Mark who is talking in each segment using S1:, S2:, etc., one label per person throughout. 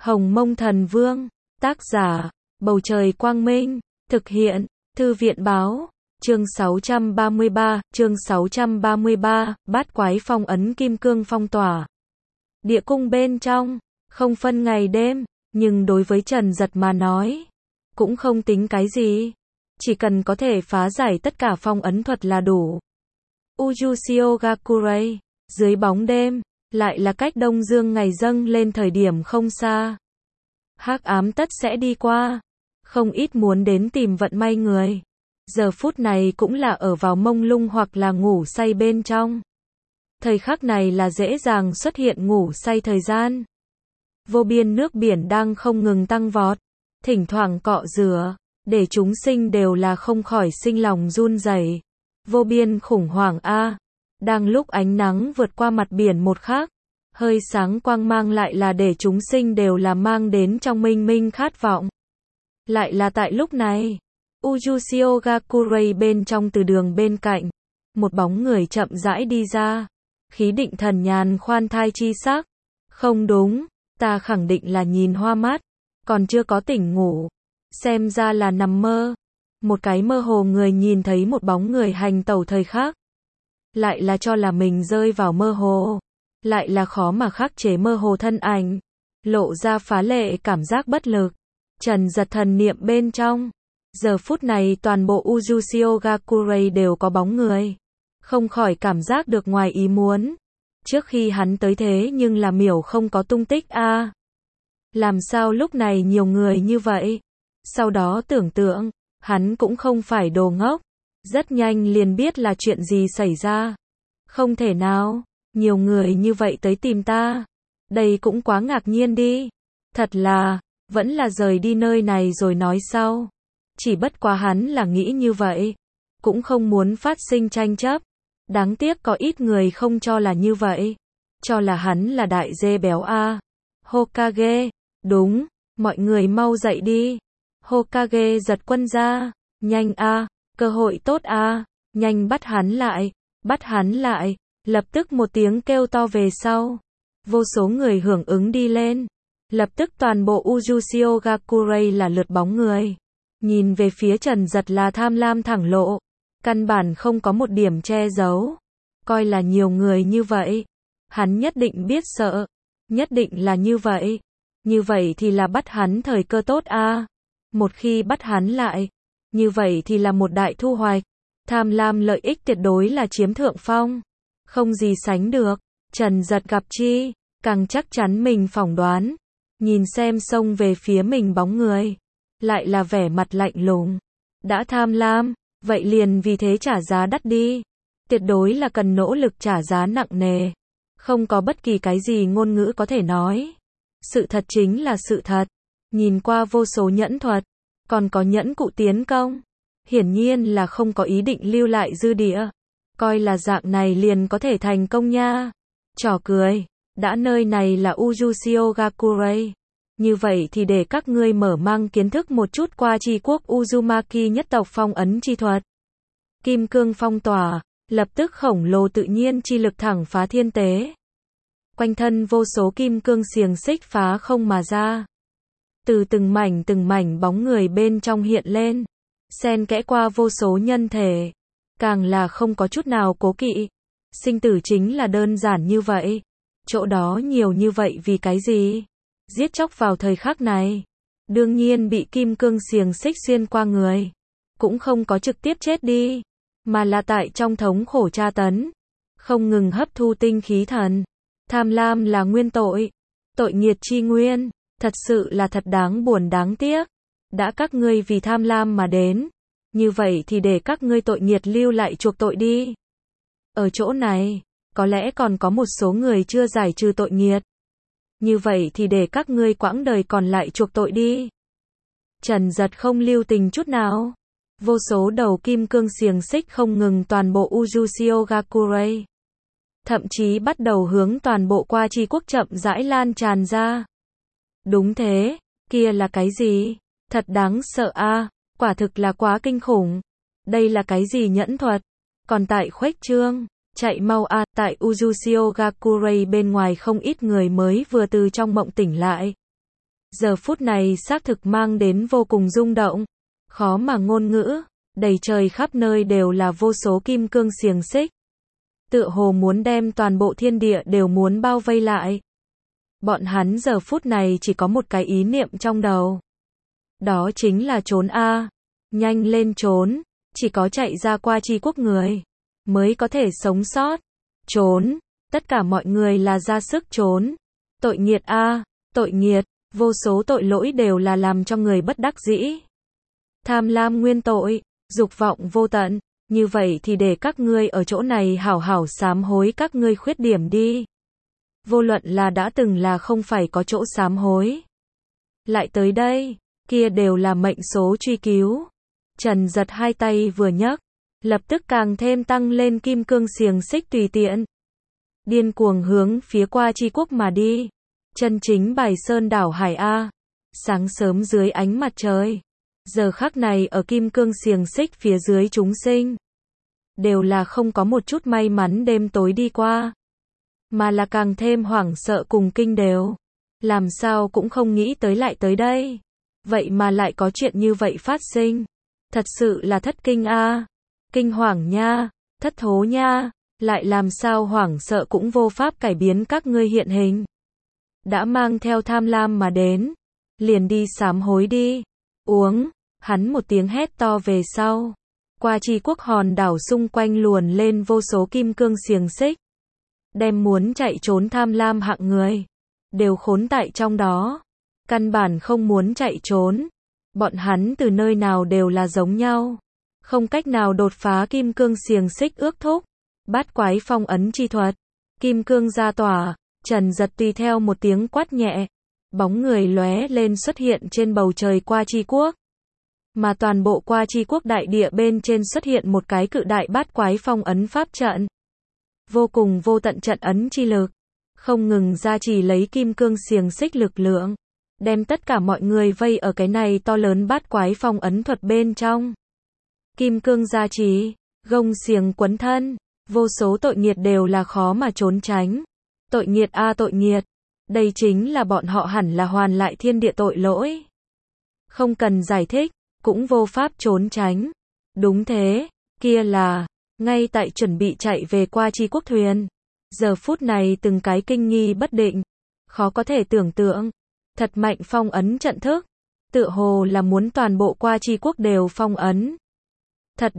S1: Hồng Mông Thần Vương, tác giả, Bầu Trời Quang Minh, thực hiện, Thư viện Báo, chương 633, Bát Quái Phong ấn Kim Cương phong tỏa. Địa cung bên trong, không phân ngày đêm, nhưng đối với Trần Giật mà nói, cũng không tính cái gì. Chỉ cần có thể phá giải tất cả phong ấn thuật là đủ. Ujushio Gakurei, dưới bóng đêm, lại là cách Đông Dương ngày dâng lên thời điểm không xa. Hắc ám tất sẽ đi qua. Không ít muốn đến tìm vận may người. Giờ phút này cũng là ở vào mông lung hoặc là ngủ say bên trong. Thời khắc này là dễ dàng xuất hiện ngủ say thời gian. Vô biên nước biển đang không ngừng tăng vọt, thỉnh thoảng cọ rửa, để chúng sinh đều là không khỏi sinh lòng run rẩy. Vô biên khủng hoảng a. Đang lúc ánh nắng vượt qua mặt biển một khắc, hơi sáng quang mang lại là để chúng sinh đều là mang đến trong minh minh khát vọng. Lại là tại lúc này, Ujushio Gakurei bên trong từ đường bên cạnh, một bóng người chậm rãi đi ra, khí định thần nhàn khoan thai chi sắc. Không đúng, ta khẳng định là nhìn hoa mắt, còn chưa có tỉnh ngủ, xem ra là nằm mơ. Một cái mơ hồ người nhìn thấy một bóng người hành tẩu thời khắc, lại là cho là mình rơi vào mơ hồ, lại là khó mà khắc chế mơ hồ thân ảnh, lộ ra phá lệ cảm giác bất lực. Trần Giật thần niệm bên trong, giờ phút này toàn bộ Ujushio Gakurei đều có bóng người, không khỏi cảm giác được ngoài ý muốn. Trước khi hắn tới thế nhưng là miểu không có tung tích a. Làm sao lúc này nhiều người như vậy? Sau đó tưởng tượng, hắn cũng không phải đồ ngốc, rất nhanh liền biết là chuyện gì xảy ra. Không thể nào, nhiều người như vậy tới tìm ta. Đây cũng quá ngạc nhiên đi. Thật là, vẫn là rời đi nơi này rồi nói sau. Chỉ bất quá hắn là nghĩ như vậy, cũng không muốn phát sinh tranh chấp. Đáng tiếc có ít người không cho là như vậy, cho là hắn là đại dê béo a. Hokage, đúng, mọi người mau dậy đi. Hokage giật quân ra, nhanh a, cơ hội tốt a, nhanh bắt hắn lại, bắt hắn lại. Lập tức một tiếng kêu to về sau, vô số người hưởng ứng đi lên. Lập tức toàn bộ Ujushio Gakurei là lượt bóng người, nhìn về phía Trần Giật là tham lam thẳng lộ, căn bản không có một điểm che giấu. Coi là nhiều người như vậy, hắn nhất định biết sợ, nhất định là như vậy. Như vậy thì là bắt hắn thời cơ tốt a. Một khi bắt hắn lại, như vậy thì là một đại thu hoạch. Tham lam lợi ích tuyệt đối là chiếm thượng phong, không gì sánh được. Trần Giật gặp chi, càng chắc chắn mình phỏng đoán. Nhìn xem xông về phía mình bóng người, lại là vẻ mặt lạnh lùng. Đã tham lam, vậy liền vì thế trả giá đắt đi. Tuyệt đối là cần nỗ lực trả giá nặng nề. Không có bất kỳ cái gì ngôn ngữ có thể nói. Sự thật chính là sự thật. Nhìn qua vô số nhẫn thuật, còn có nhẫn cụ tiến công, hiển nhiên là không có ý định lưu lại dư địa. Coi là dạng này liền có thể thành công nha. Trò cười. Đã nơi này là Ujushio Gakurei, như vậy thì để các ngươi mở mang kiến thức một chút qua tri quốc Uzumaki nhất tộc phong ấn chi thuật. Kim cương phong tỏa, lập tức khổng lồ tự nhiên chi lực thẳng phá thiên tế. Quanh thân vô số kim cương xiềng xích phá không mà ra. Từ từng mảnh bóng người bên trong hiện lên, xen kẽ qua vô số nhân thể, càng là không có chút nào cố kỵ. Sinh tử chính là đơn giản như vậy. Chỗ đó nhiều như vậy vì cái gì? Giết chóc vào thời khắc này, đương nhiên bị kim cương xiềng xích xuyên qua người, cũng không có trực tiếp chết đi, mà là tại trong thống khổ tra tấn, không ngừng hấp thu tinh khí thần. Tham lam là nguyên tội, tội nghiệt chi nguyên, thật sự là thật đáng buồn đáng tiếc. Đã các ngươi vì tham lam mà đến, như vậy thì để các ngươi tội nghiệt lưu lại chuộc tội đi. Ở chỗ này, có lẽ còn có một số người chưa giải trừ tội nghiệt. Như vậy thì để các ngươi quãng đời còn lại chuộc tội đi. Trần Giật không lưu tình chút nào. Vô số đầu kim cương xiềng xích không ngừng toàn bộ Ujushio Gakurei. Thậm chí bắt đầu hướng toàn bộ qua tri quốc chậm rãi lan tràn ra. Đúng thế, kia là cái gì? Thật đáng sợ a, quả thực là quá kinh khủng. Đây là cái gì nhẫn thuật? Còn tại khuếch trương. Chạy mau a, tại Ujushio Gakurei bên ngoài không ít người mới vừa từ trong mộng tỉnh lại. Giờ phút này xác thực mang đến vô cùng rung động, khó mà ngôn ngữ, đầy trời khắp nơi đều là vô số kim cương xiềng xích. Tựa hồ muốn đem toàn bộ thiên địa đều muốn bao vây lại. Bọn hắn giờ phút này chỉ có một cái ý niệm trong đầu. Đó chính là trốn a, nhanh lên trốn, chỉ có chạy ra qua Chi quốc người mới có thể sống sót. Trốn, tất cả mọi người là ra sức trốn. Tội nghiệt a, tội nghiệt, vô số tội lỗi đều là làm cho người bất đắc dĩ. Tham lam nguyên tội, dục vọng vô tận, như vậy thì để các ngươi ở chỗ này hảo hảo sám hối các ngươi khuyết điểm đi. Vô luận là đã từng là không phải có chỗ sám hối. Lại tới đây, kia đều là mệnh số truy cứu. Trần Giật hai tay vừa nhấc, lập tức càng thêm tăng lên kim cương xiềng xích tùy tiện. Điên cuồng hướng phía qua Chi quốc mà đi. Chân chính bài sơn đảo hải A. Sáng sớm dưới ánh mặt trời. Giờ khắc này ở kim cương xiềng xích phía dưới chúng sinh. Đều là không có một chút may mắn đêm tối đi qua. Mà là càng thêm hoảng sợ cùng kinh đều. Làm sao cũng không nghĩ tới lại tới đây. Vậy mà lại có chuyện như vậy phát sinh. Thật sự là thất kinh a, kinh hoàng nha, thất thố nha, lại làm sao hoảng sợ cũng vô pháp cải biến các ngươi hiện hình. Đã mang theo tham lam mà đến, liền đi sám hối đi. Uống, hắn một tiếng hét to về sau. Qua Chi quốc hòn đảo xung quanh luồn lên vô số kim cương xiềng xích. Đem muốn chạy trốn tham lam hạng người. Đều khốn tại trong đó. Căn bản không muốn chạy trốn. Bọn hắn từ nơi nào đều là giống nhau. Không cách nào đột phá kim cương xiềng xích ước thúc. Bát quái phong ấn chi thuật. Kim cương ra tỏa. Trần Giật tùy theo một tiếng quát nhẹ. Bóng người lóe lên xuất hiện trên bầu trời qua Chi quốc. Mà toàn bộ qua Chi quốc đại địa bên trên xuất hiện một cái cự đại bát quái phong ấn pháp trận. Vô cùng vô tận trận ấn chi lực. Không ngừng gia trì lấy kim cương xiềng xích lực lượng. Đem tất cả mọi người vây ở cái này to lớn bát quái phong ấn thuật bên trong. Kim cương gia trì, gông xiềng quấn thân, vô số tội nghiệt đều là khó mà trốn tránh. Tội nghiệt a tội nghiệt, đây chính là bọn họ hẳn là hoàn lại thiên địa tội lỗi. Không cần giải thích, cũng vô pháp trốn tránh. Đúng thế, kia là, ngay tại chuẩn bị chạy về qua Chi quốc thuyền. Giờ phút này từng cái kinh nghi bất định, khó có thể tưởng tượng. Thật mạnh phong ấn trận thức, tựa hồ là muốn toàn bộ qua Chi quốc đều phong ấn. Thật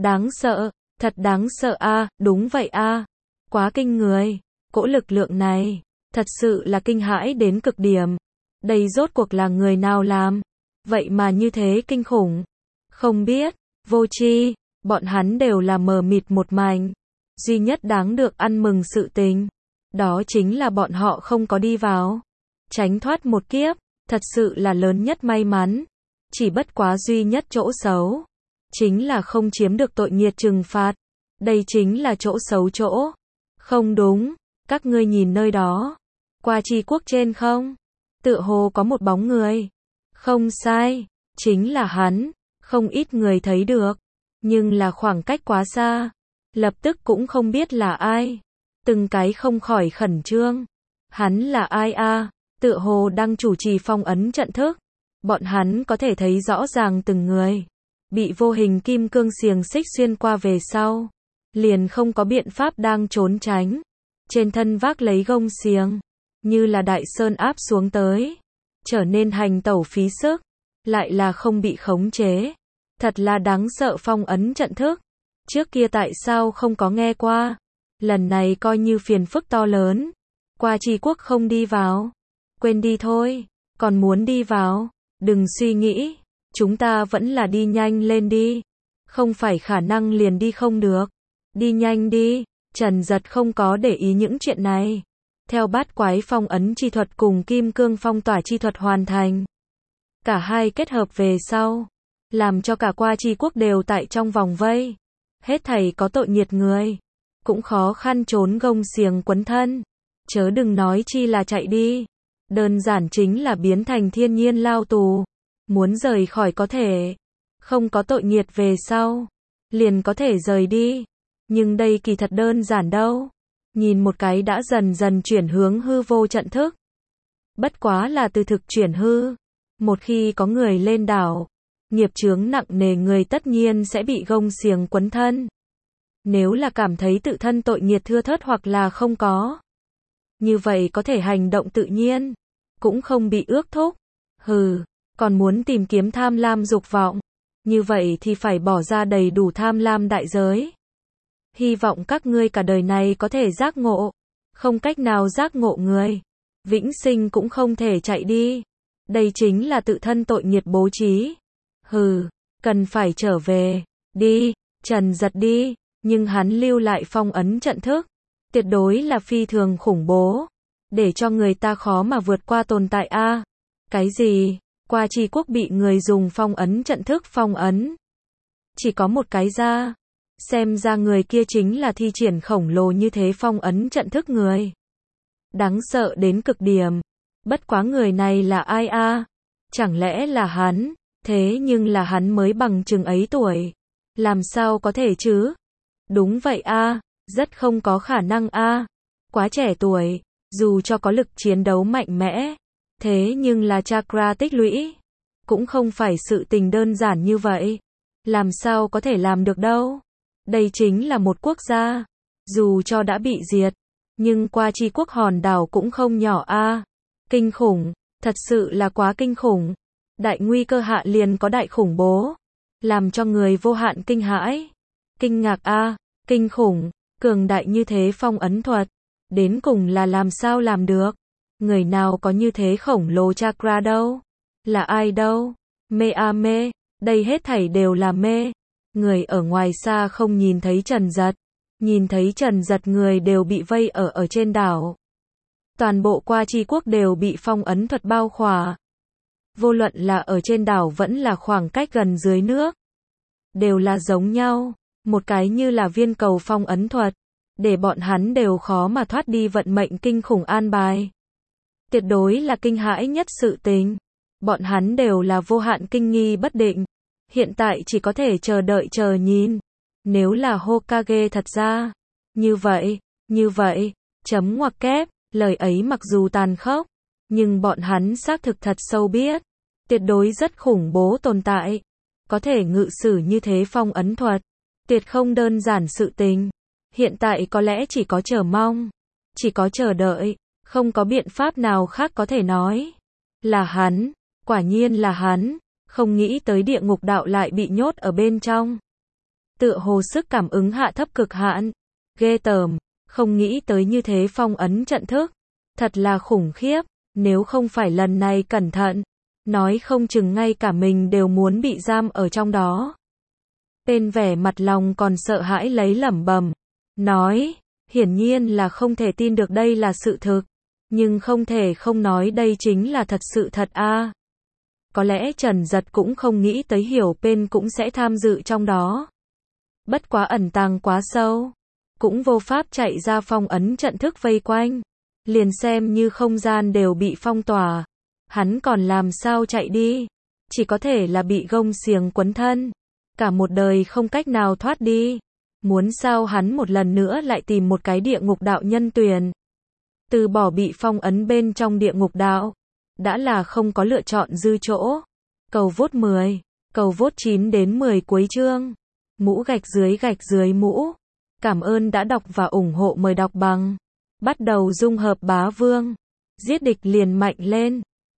S1: đáng sợ a, đúng vậy a, quá kinh người, cỗ lực lượng này, thật sự là kinh hãi đến cực điểm. Đây rốt cuộc là người nào làm, vậy mà như thế kinh khủng. Không biết, vô tri, bọn hắn đều là mờ mịt một mảnh. Duy nhất đáng được ăn mừng sự tình, đó chính là bọn họ không có đi vào. Tránh thoát một kiếp, thật sự là lớn nhất may mắn. Chỉ bất quá duy nhất chỗ xấu, chính là không chiếm được tội nghiệt trừng phạt. Đây chính là chỗ xấu chỗ. Không đúng, các ngươi nhìn nơi đó. Qua Chi quốc trên không? Tựa hồ có một bóng người. Không sai, chính là hắn. Không ít người thấy được. Nhưng là khoảng cách quá xa. Lập tức cũng không biết là ai. Từng cái không khỏi khẩn trương. Hắn là ai a? Tựa hồ đang chủ trì phong ấn trận thức. Bọn hắn có thể thấy rõ ràng từng người. Bị vô hình kim cương xiềng xích xuyên qua về sau. Liền không có biện pháp đang trốn tránh. Trên thân vác lấy gông xiềng. Như là đại sơn áp xuống tới. Trở nên hành tẩu phí sức. Lại là không bị khống chế. Thật là đáng sợ phong ấn trận thức. Trước kia tại sao không có nghe qua. Lần này coi như phiền phức to lớn. Qua Chi quốc không đi vào. Quên đi thôi. Còn muốn đi vào. Đừng suy nghĩ. Chúng ta vẫn là đi nhanh lên đi. Không phải khả năng liền đi không được. Đi nhanh đi. Trần Giật không có để ý những chuyện này. Theo bát quái phong ấn chi thuật cùng kim cương phong tỏa chi thuật hoàn thành. Cả hai kết hợp về sau. Làm cho cả qua Chi quốc đều tại trong vòng vây. Hết thảy có tội nghiệt người. Cũng khó khăn trốn gông xiềng quấn thân. Chớ đừng nói chi là chạy đi. Đơn giản chính là biến thành thiên nhiên lao tù. Muốn rời khỏi có thể. Không có tội nghiệt về sau. Liền có thể rời đi. Nhưng đây kỳ thật đơn giản đâu. Nhìn một cái đã dần dần chuyển hướng hư vô trận thức. Bất quá là từ thực chuyển hư. Một khi có người lên đảo, nghiệp chướng nặng nề người tất nhiên sẽ bị gông xiềng quấn thân. Nếu là cảm thấy tự thân tội nghiệt thưa thớt hoặc là không có, như vậy có thể hành động tự nhiên, cũng không bị ước thúc. Còn muốn tìm kiếm tham lam dục vọng, như vậy thì phải bỏ ra đầy đủ tham lam đại giới. Hy vọng các ngươi cả đời này có thể giác ngộ, không cách nào giác ngộ người, vĩnh sinh cũng không thể chạy đi. Đây chính là tự thân tội nghiệt bố trí. Cần phải trở về, đi, Trần Giật đi, nhưng hắn lưu lại phong ấn trận thức, tuyệt đối là phi thường khủng bố, để cho người ta khó mà vượt qua tồn tại a. Cái gì? Qua Chi Quốc bị người dùng phong ấn trận thức phong ấn. Chỉ có một cái ra. Xem ra người kia chính là thi triển khổng lồ như thế phong ấn trận thức người. Đáng sợ đến cực điểm. Bất quá người này là ai a? Chẳng lẽ là hắn? Thế nhưng là hắn mới bằng chừng ấy tuổi. Làm sao có thể chứ? Đúng vậy a, rất không có khả năng a. Quá trẻ tuổi, dù cho có lực chiến đấu mạnh mẽ, thế nhưng là chakra tích lũy, cũng không phải sự tình đơn giản như vậy. Làm sao có thể làm được đâu? Đây chính là một quốc gia, dù cho đã bị diệt, nhưng Qua Chi Quốc hòn đảo cũng không nhỏ a. Kinh khủng, thật sự là quá kinh khủng. Đại nguy cơ hạ liền có đại khủng bố, làm cho người vô hạn kinh hãi, kinh ngạc a, kinh khủng, cường đại như thế phong ấn thuật, đến cùng là làm sao làm được? Người nào có như thế khổng lồ chakra đâu? Là ai đâu? Mê a mê, đây hết thảy đều là mê. Người ở ngoài xa không nhìn thấy Trần Giật, nhìn thấy Trần Giật người đều bị vây ở trên đảo. Toàn bộ Qua Chi Quốc đều bị phong ấn thuật bao khỏa. Vô luận là ở trên đảo vẫn là khoảng cách gần dưới nước, đều là giống nhau, một cái như là viên cầu phong ấn thuật, để bọn hắn đều khó mà thoát đi vận mệnh kinh khủng an bài. Tuyệt đối là kinh hãi nhất sự tình. Bọn hắn đều là vô hạn kinh nghi bất định. Hiện tại chỉ có thể chờ đợi chờ nhìn. Nếu là Hokage thật ra, như vậy, chấm ngoặc kép, lời ấy mặc dù tàn khốc, nhưng bọn hắn xác thực thật sâu biết, tuyệt đối rất khủng bố tồn tại. Có thể ngự sử như thế phong ấn thuật, tuyệt không đơn giản sự tình. Hiện tại có lẽ chỉ có chờ mong, chỉ có chờ đợi, không có biện pháp nào khác có thể nói. Là hắn, quả nhiên là hắn, không nghĩ tới địa ngục đạo lại bị nhốt ở bên trong. Tựa hồ sức cảm ứng hạ thấp cực hạn, ghê tởm, không nghĩ tới như thế phong ấn trận thức, thật là khủng khiếp, nếu không phải lần này cẩn thận, nói không chừng ngay cả mình đều muốn bị giam ở trong đó. Tên vẻ mặt lòng còn sợ hãi lấy lẩm bẩm, nói, hiển nhiên là không thể tin được đây là sự thực, nhưng không thể không nói đây chính là thật sự thật a. Có lẽ Trần Giật cũng không nghĩ tới Hiểu Pên cũng sẽ tham dự trong đó. Bất quá ẩn tàng quá sâu, cũng vô pháp chạy ra phong ấn trận thức vây quanh, liền xem như không gian đều bị phong tỏa, hắn còn làm sao chạy đi, chỉ có thể là bị gông xiềng quấn thân, cả một đời không cách nào thoát đi. Muốn sao hắn một lần nữa lại tìm một cái địa ngục đạo nhân tuyển, từ bỏ bị phong ấn bên trong địa ngục đạo, đã là không có lựa chọn dư chỗ. Cầu vote 10, cầu vote 9 đến 10 cuối chương. Mũ gạch dưới mũ. Cảm ơn đã đọc và ủng hộ, mời đọc bằng. Bắt đầu dung hợp bá vương. Giết địch liền mạnh lên.